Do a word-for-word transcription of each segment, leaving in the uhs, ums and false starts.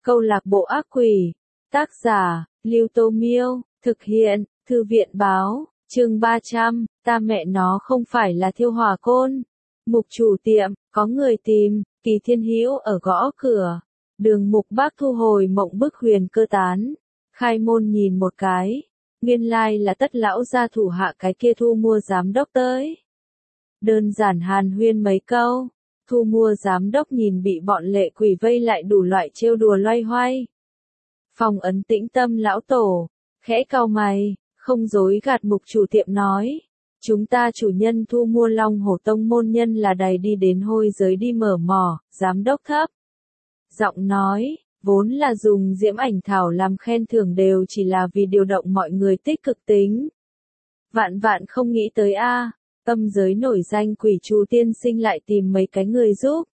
Câu lạc bộ ác quỷ. Tác giả, Lưu Tô Miêu. Thực hiện, Thư viện báo. Chương ba trăm, ta mẹ nó không phải là thiêu hỏa côn. Mục chủ tiệm, có người tìm, Kỳ Thiên Hữu ở gõ cửa. Đường Mục Bác thu hồi mộng bức huyền cơ tán. Khai môn nhìn một cái. Nguyên lai là Tất lão gia thủ hạ cái kia thu mua giám đốc tới. Đơn giản hàn huyên mấy câu. Thu mua giám đốc nhìn bị bọn lệ quỷ vây lại đủ loại trêu đùa loay hoay. Phòng ấn Tĩnh Tâm lão tổ, khẽ cau mày, không dối gạt mục chủ tiệm nói. Chúng ta chủ nhân thu mua Long Hổ Tông môn nhân là đầy đi đến hôi giới đi mở mỏ, giám đốc thấp. Giọng nói, vốn là dùng diễm ảnh thảo làm khen thưởng đều chỉ là vì điều động mọi người tích cực tính. Vạn vạn không nghĩ tới a, tâm giới nổi danh quỷ chú tiên sinh lại tìm mấy cái người giúp.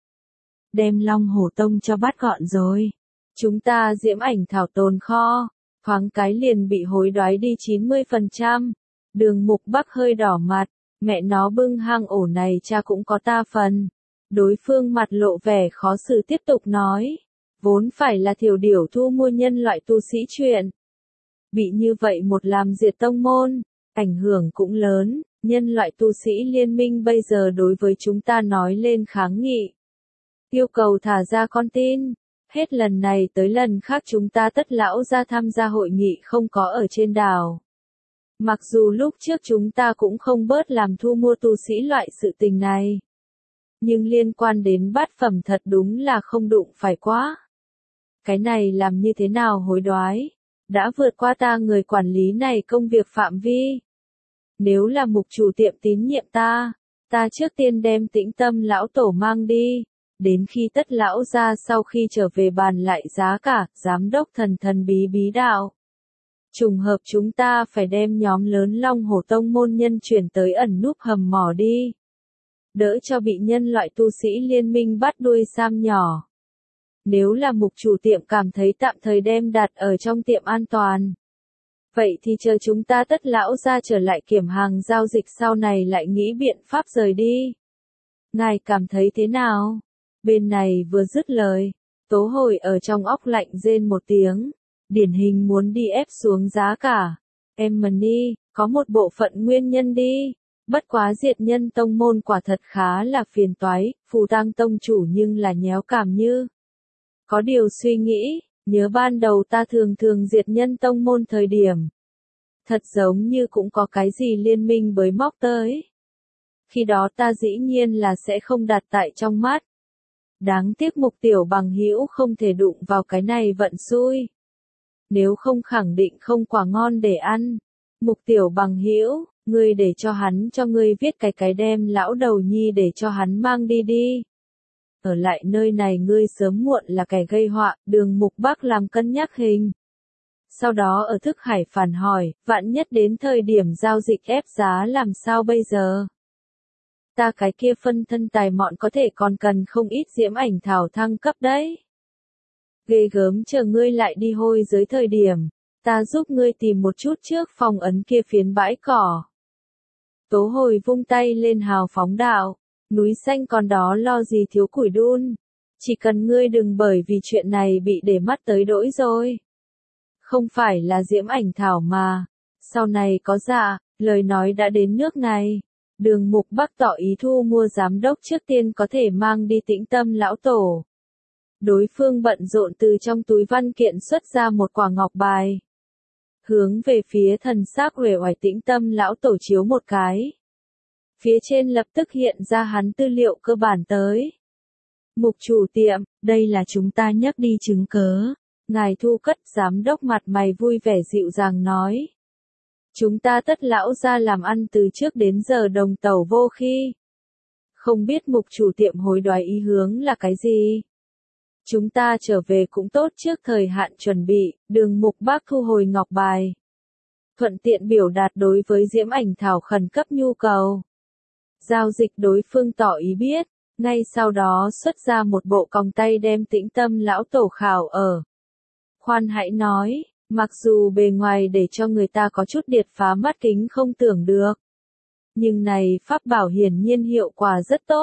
Đem Long Hổ Tông cho bắt gọn rồi. Chúng ta diễm ảnh thảo tồn kho, thoáng cái liền bị hối đoái đi chín mươi phần trăm. Đường Mục Bắc hơi đỏ mặt, mẹ nó bưng hang ổ này cha cũng có ta phần. Đối phương mặt lộ vẻ khó xử tiếp tục nói, vốn phải là thiểu điểu thu mua nhân loại tu sĩ chuyện. Bị như vậy một làm diệt tông môn, ảnh hưởng cũng lớn, nhân loại tu sĩ liên minh bây giờ đối với chúng ta nói lên kháng nghị. Yêu cầu thả ra con tin, hết lần này tới lần khác chúng ta Tất lão ra tham gia hội nghị không có ở trên đảo. Mặc dù lúc trước chúng ta cũng không bớt làm thu mua tu sĩ loại sự tình này. Nhưng liên quan đến bát phẩm thật đúng là không đụng phải quá. Cái này làm như thế nào hối đoái? Đã vượt qua ta người quản lý này công việc phạm vi. Nếu là mục chủ tiệm tín nhiệm ta, ta trước tiên đem Tĩnh Tâm lão tổ mang đi. Đến khi Tất lão ra sau khi trở về bàn lại giá cả, giám đốc thần thần bí bí đạo. Trùng hợp chúng ta phải đem nhóm lớn Long Hổ Tông môn nhân chuyển tới ẩn núp hầm mỏ đi. Đỡ cho bị nhân loại tu sĩ liên minh bắt đuôi sam nhỏ. Nếu là mục chủ tiệm cảm thấy tạm thời đem đặt ở trong tiệm an toàn. Vậy thì chờ chúng ta Tất lão ra trở lại kiểm hàng giao dịch sau này lại nghĩ biện pháp rời đi. Ngài cảm thấy thế nào? Bên này vừa dứt lời, Tố Hồi ở trong óc lạnh rên một tiếng. Điển hình muốn đi ép xuống giá cả. Em mần đi, có một bộ phận nguyên nhân đi. Bất quá diệt nhân tông môn quả thật khá là phiền toái, phù tang tông chủ nhưng là nhéo cảm như. Có điều suy nghĩ, nhớ ban đầu ta thường thường diệt nhân tông môn thời điểm. Thật giống như cũng có cái gì liên minh bới móc tới. Khi đó ta dĩ nhiên là sẽ không đặt tại trong mắt. Đáng tiếc Mục tiểu bằng hữu không thể đụng vào cái này vận xui. Nếu không khẳng định không quả ngon để ăn. Mục tiểu bằng hữu, ngươi để cho hắn cho ngươi viết cái cái đem lão đầu nhi để cho hắn mang đi đi. Ở lại nơi này ngươi sớm muộn là kẻ gây họa, Đường Mục Bắc làm cân nhắc hình. Sau đó ở Thức Hải phản hỏi, vạn nhất đến thời điểm giao dịch ép giá làm sao bây giờ? Ta cái kia phân thân tài mọn có thể còn cần không ít diễm ảnh thảo thăng cấp đấy. Ghê gớm, chờ ngươi lại đi hôi dưới thời điểm, ta giúp ngươi tìm một chút trước phòng ấn kia phiến bãi cỏ. Tố Hồi vung tay lên hào phóng đạo, núi xanh còn đó lo gì thiếu củi đun, chỉ cần ngươi đừng bởi vì chuyện này bị để mắt tới đỗi rồi. Không phải là diễm ảnh thảo mà, sau này có dạ, lời nói đã đến nước này. Đường Mục Bắc tỏ ý thu mua giám đốc trước tiên có thể mang đi Tĩnh Tâm lão tổ. Đối phương bận rộn từ trong túi văn kiện xuất ra một quả ngọc bài. Hướng về phía thần xác uể oải Tĩnh Tâm lão tổ chiếu một cái. Phía trên lập tức hiện ra hắn tư liệu cơ bản tới. Mục chủ tiệm, đây là chúng ta nhắc đi chứng cớ. Ngài Thu Cất giám đốc mặt mày vui vẻ dịu dàng nói. Chúng ta Tất lão ra làm ăn từ trước đến giờ đồng tàu vô khi. Không biết mục chủ tiệm hối đoái ý hướng là cái gì? Chúng ta trở về cũng tốt trước thời hạn chuẩn bị, Đường Mục Bắc thu hồi ngọc bài. Thuận tiện biểu đạt đối với diễm ảnh thảo khẩn cấp nhu cầu. Giao dịch đối phương tỏ ý biết, ngay sau đó xuất ra một bộ còng tay đem Tĩnh Tâm lão tổ khảo ở. Khoan hãy nói, mặc dù bề ngoài để cho người ta có chút điệt phá mắt kính không tưởng được. Nhưng này pháp bảo hiển nhiên hiệu quả rất tốt,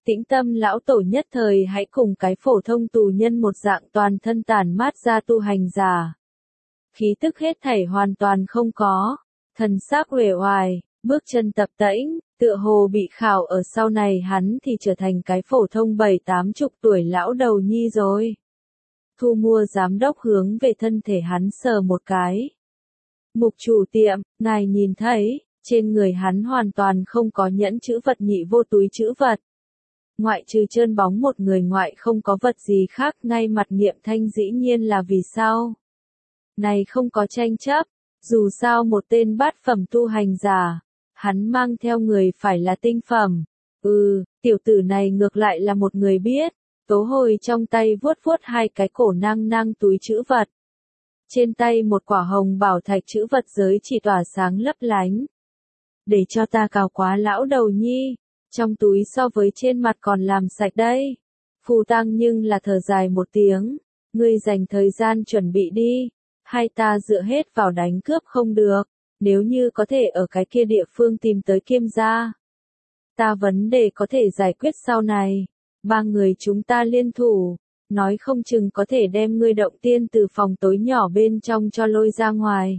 Tĩnh Tâm lão tổ nhất thời hãy cùng cái phổ thông tù nhân một dạng toàn thân tản mát ra tu hành giả. Khí tức hết thảy hoàn toàn không có, thần xác uể oải, bước chân tập tễnh, tựa hồ bị khảo ở sau này hắn thì trở thành cái phổ thông bảy tám chục tuổi lão đầu nhi rồi. Thu mua giám đốc hướng về thân thể hắn sờ một cái. Mục chủ tiệm, ngài nhìn thấy, trên người hắn hoàn toàn không có nhẫn chữ vật nhị vô túi chữ vật. Ngoại trừ trơn bóng một người ngoại không có vật gì khác, ngay mặt Nghiệm Thanh dĩ nhiên là vì sao. Này không có tranh chấp, dù sao một tên bát phẩm tu hành giả, hắn mang theo người phải là tinh phẩm. Ừ, tiểu tử này ngược lại là một người biết. Tố Hồi trong tay vuốt vuốt hai cái cổ nang nang túi chữ vật. Trên tay một quả hồng bảo thạch chữ vật giới chỉ tỏa sáng lấp lánh. Để cho ta cào quá lão đầu nhi, trong túi so với trên mặt còn làm sạch đây. Phù Tăng nhưng là thở dài một tiếng, ngươi dành thời gian chuẩn bị đi, hai ta dựa hết vào đánh cướp không được, nếu như có thể ở cái kia địa phương tìm tới Kiêm gia. Ta vấn đề có thể giải quyết sau này, ba người chúng ta liên thủ, nói không chừng có thể đem ngươi động tiên từ phòng tối nhỏ bên trong cho lôi ra ngoài.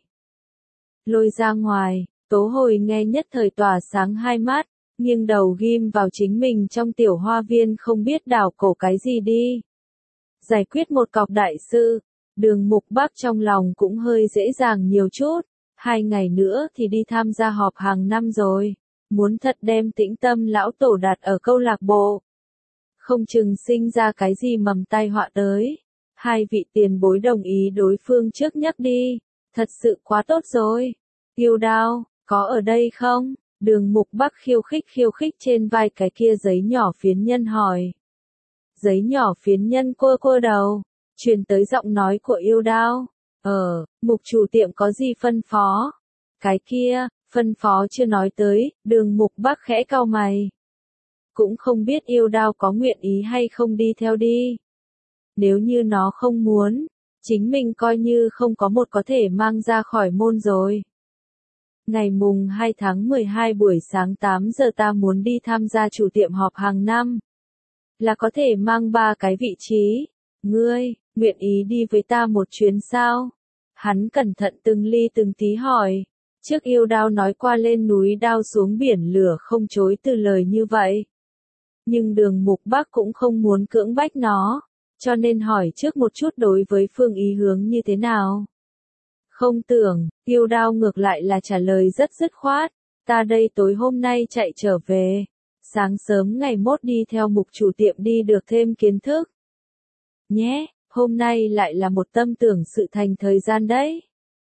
Lôi ra ngoài, Tố Hồi nghe nhất thời tỏa sáng hai mắt, nghiêng đầu ghim vào chính mình trong tiểu hoa viên không biết đảo cổ cái gì đi. Giải quyết một cọc đại sự, Đường Mục Bắc trong lòng cũng hơi dễ dàng nhiều chút, hai ngày nữa thì đi tham gia họp hàng năm rồi, muốn thật đem Tĩnh Tâm lão tổ đặt ở câu lạc bộ. Không chừng sinh ra cái gì mầm tai họa tới. Hai vị tiền bối đồng ý đối phương trước nhắc đi, thật sự quá tốt rồi. Yêu Đao, có ở đây không? Đường Mục Bắc khiêu khích khiêu khích trên vai cái kia giấy nhỏ phiến nhân hỏi. Giấy nhỏ phiến nhân cua cua đầu, truyền tới giọng nói của Yêu Đao. Ờ, mục chủ tiệm có gì phân phó? Cái kia, phân phó chưa nói tới, Đường Mục Bắc khẽ cau mày. Cũng không biết Yêu Đao có nguyện ý hay không đi theo đi. Nếu như nó không muốn, chính mình coi như không có một có thể mang ra khỏi môn rồi. Ngày mùng hai tháng mười hai buổi sáng tám giờ ta muốn đi tham gia chủ tiệm họp hàng năm. Là có thể mang ba cái vị trí. Ngươi, nguyện ý đi với ta một chuyến sao? Hắn cẩn thận từng ly từng tí hỏi. Trước Yêu Đao nói qua lên núi đao xuống biển lửa không chối từ lời như vậy. Nhưng Đường Mục Bắc cũng không muốn cưỡng bách nó, cho nên hỏi trước một chút đối với phương ý hướng như thế nào. Không tưởng, Yêu Đao ngược lại là trả lời rất dứt khoát, ta đây tối hôm nay chạy trở về, sáng sớm ngày mốt đi theo mục chủ tiệm đi được thêm kiến thức. Nhé, hôm nay lại là một tâm tưởng sự thành thời gian đấy.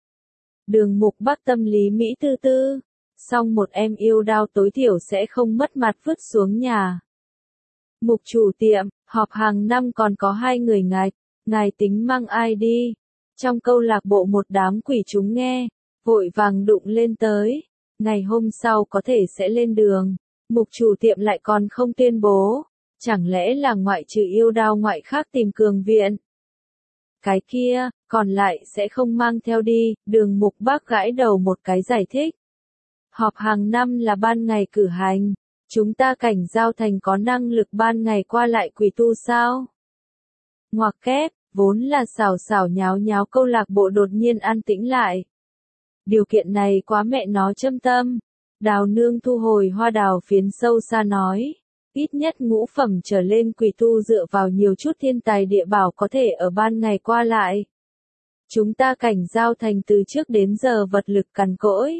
Đường Mục Bắc tâm lý Mỹ tư tư, xong một em Yêu Đao tối thiểu sẽ không mất mặt vứt xuống nhà. Mục chủ tiệm, họp hàng năm còn có hai người ngài, ngài tính mang ai đi? Trong câu lạc bộ một đám quỷ chúng nghe, vội vàng đụng lên tới. Ngày hôm sau có thể sẽ lên đường, mục chủ tiệm lại còn không tuyên bố. Chẳng lẽ là ngoại trừ Yêu Đao ngoại khác tìm cường viện? Cái kia, còn lại sẽ không mang theo đi, Đường Mục Bắc gãi đầu một cái giải thích. Họp hàng năm là ban ngày cử hành. Chúng ta cảnh giao thành có năng lực ban ngày qua lại quỷ tu sao? Ngoặc kép, vốn là xào xào nháo nháo câu lạc bộ đột nhiên an tĩnh lại. Điều kiện này quá mẹ nó châm tâm. Đào nương thu hồi hoa đào phiến sâu xa nói. Ít nhất ngũ phẩm trở lên quỷ tu dựa vào nhiều chút thiên tài địa bảo có thể ở ban ngày qua lại. Chúng ta cảnh giao thành từ trước đến giờ vật lực cằn cỗi.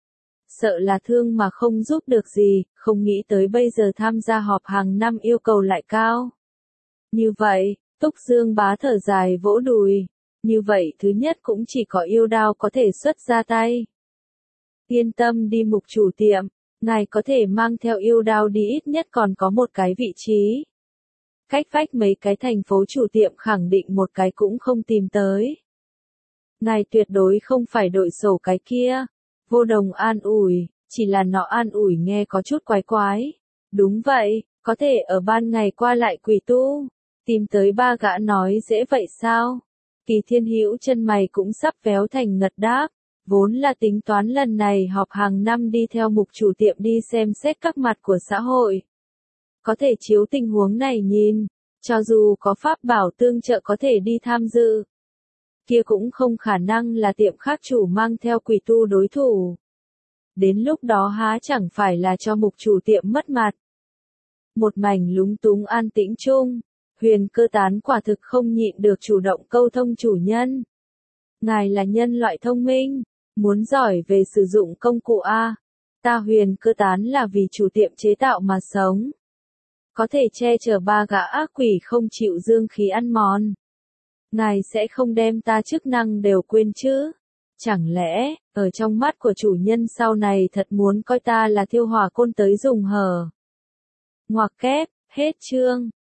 Sợ là thương mà không giúp được gì, không nghĩ tới bây giờ tham gia họp hàng năm yêu cầu lại cao. Như vậy, Túc Dương Bá thở dài vỗ đùi. Như vậy thứ nhất cũng chỉ có Yêu Đao có thể xuất ra tay. Yên tâm đi mục chủ tiệm, ngài có thể mang theo Yêu Đao đi ít nhất còn có một cái vị trí. Cách vách mấy cái thành phố chủ tiệm khẳng định một cái cũng không tìm tới. Ngài tuyệt đối không phải đội sổ cái kia. Vô Đồng an ủi, chỉ là nó an ủi nghe có chút quái quái. Đúng vậy, có thể ở ban ngày qua lại quỷ tu. Tìm tới ba gã nói dễ vậy sao? Kỳ Thiên Hữu chân mày cũng sắp véo thành ngật đáp. Vốn là tính toán lần này họp hàng năm đi theo mục chủ tiệm đi xem xét các mặt của xã hội. Có thể chiếu tình huống này nhìn, cho dù có pháp bảo tương trợ có thể đi tham dự, kia cũng không khả năng là tiệm khác chủ mang theo quỷ tu đối thủ. Đến lúc đó há chẳng phải là cho mục chủ tiệm mất mặt. Một mảnh lúng túng an tĩnh chung, Huyền Cơ Tán quả thực không nhịn được chủ động câu thông chủ nhân. Ngài là nhân loại thông minh, muốn giỏi về sử dụng công cụ A. Ta Huyền Cơ Tán là vì chủ tiệm chế tạo mà sống. Có thể che chở ba gã ác quỷ không chịu dương khí ăn mòn. Ngài sẽ không đem ta chức năng đều quên chứ? Chẳng lẽ, ở trong mắt của chủ nhân sau này thật muốn coi ta là thiêu hỏa côn tới dùng hờ? Ngoặc kép, hết chương.